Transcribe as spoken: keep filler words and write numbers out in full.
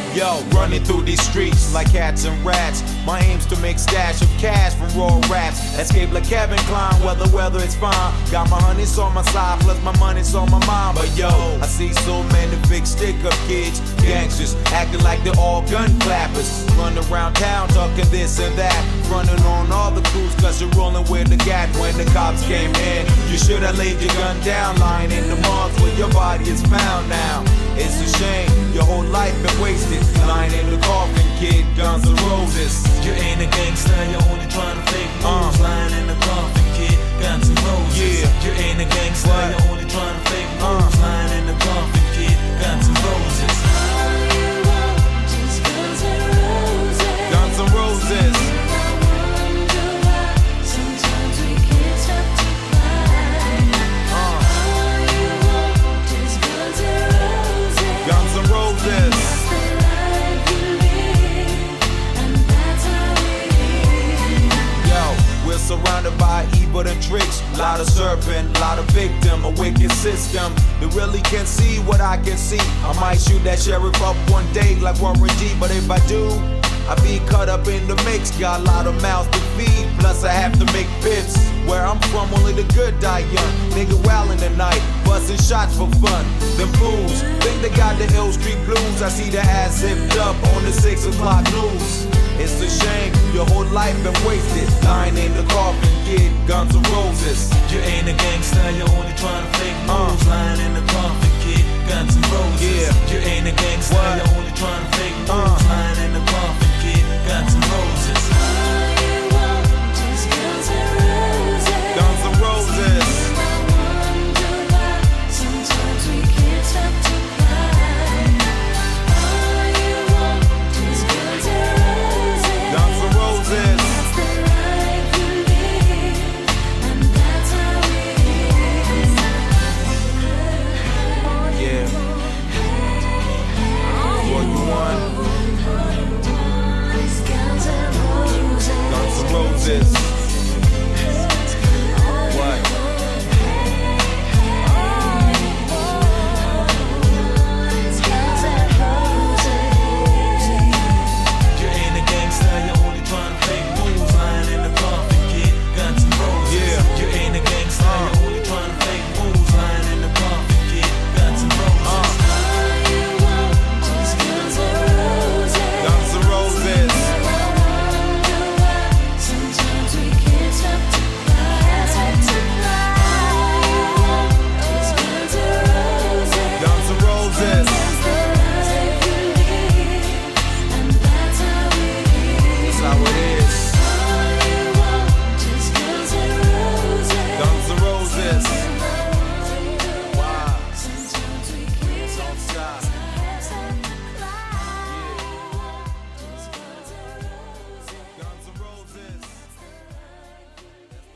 Yo, running through these streets like cats and rats. My aim's to make stash of cash from raw raps. Escape like Kevin Klein, whether weather it's fine. Got my honeys on my side, plus my money's on my mind. But yo, I see so many big stick-up kids, gangsters, acting like they're all gun clappers. Run around town talking this and that, running on all the crews cause you're rolling with the gat. When the cops came in, you should have laid your gun down, lying in the morgue where your body is found now. It's a shame, your whole life been wasted, lying in the coffin, kid, Guns N' Roses. You ain't a gangster, you're only trying to fake moves. Uh. Lying in the coffin, kid, Guns N' Roses. Yeah. You ain't a gangster, what? You're only trying to fake moves. Uh. Lying in the coffin, kid, Guns N' Roses. All you want is Guns N' Roses. Guns N' Roses. Surrounded by evil and tricks, lot of serpent, lot of victim, a wicked system. They really can't see what I can see. I might shoot that sheriff up one day like Warren G, but if I do, I be caught up in the mix. Got a lot of mouths to feed, plus I have to make bits. Where I'm from, only the good die young. Nigga wildin' tonight, bustin' shots for fun. Them fools think they got the Hill Street blues. I see the ass zipped up on the six o'clock news. It's a shame, your whole life been wasted, lying in the coffin, kid, Guns N' Roses. You ain't a gangster, you're only trying to fake moves. Uh. Lying in the coffin, kid, Guns N' Roses. Yeah. You ain't a gangster, what? You're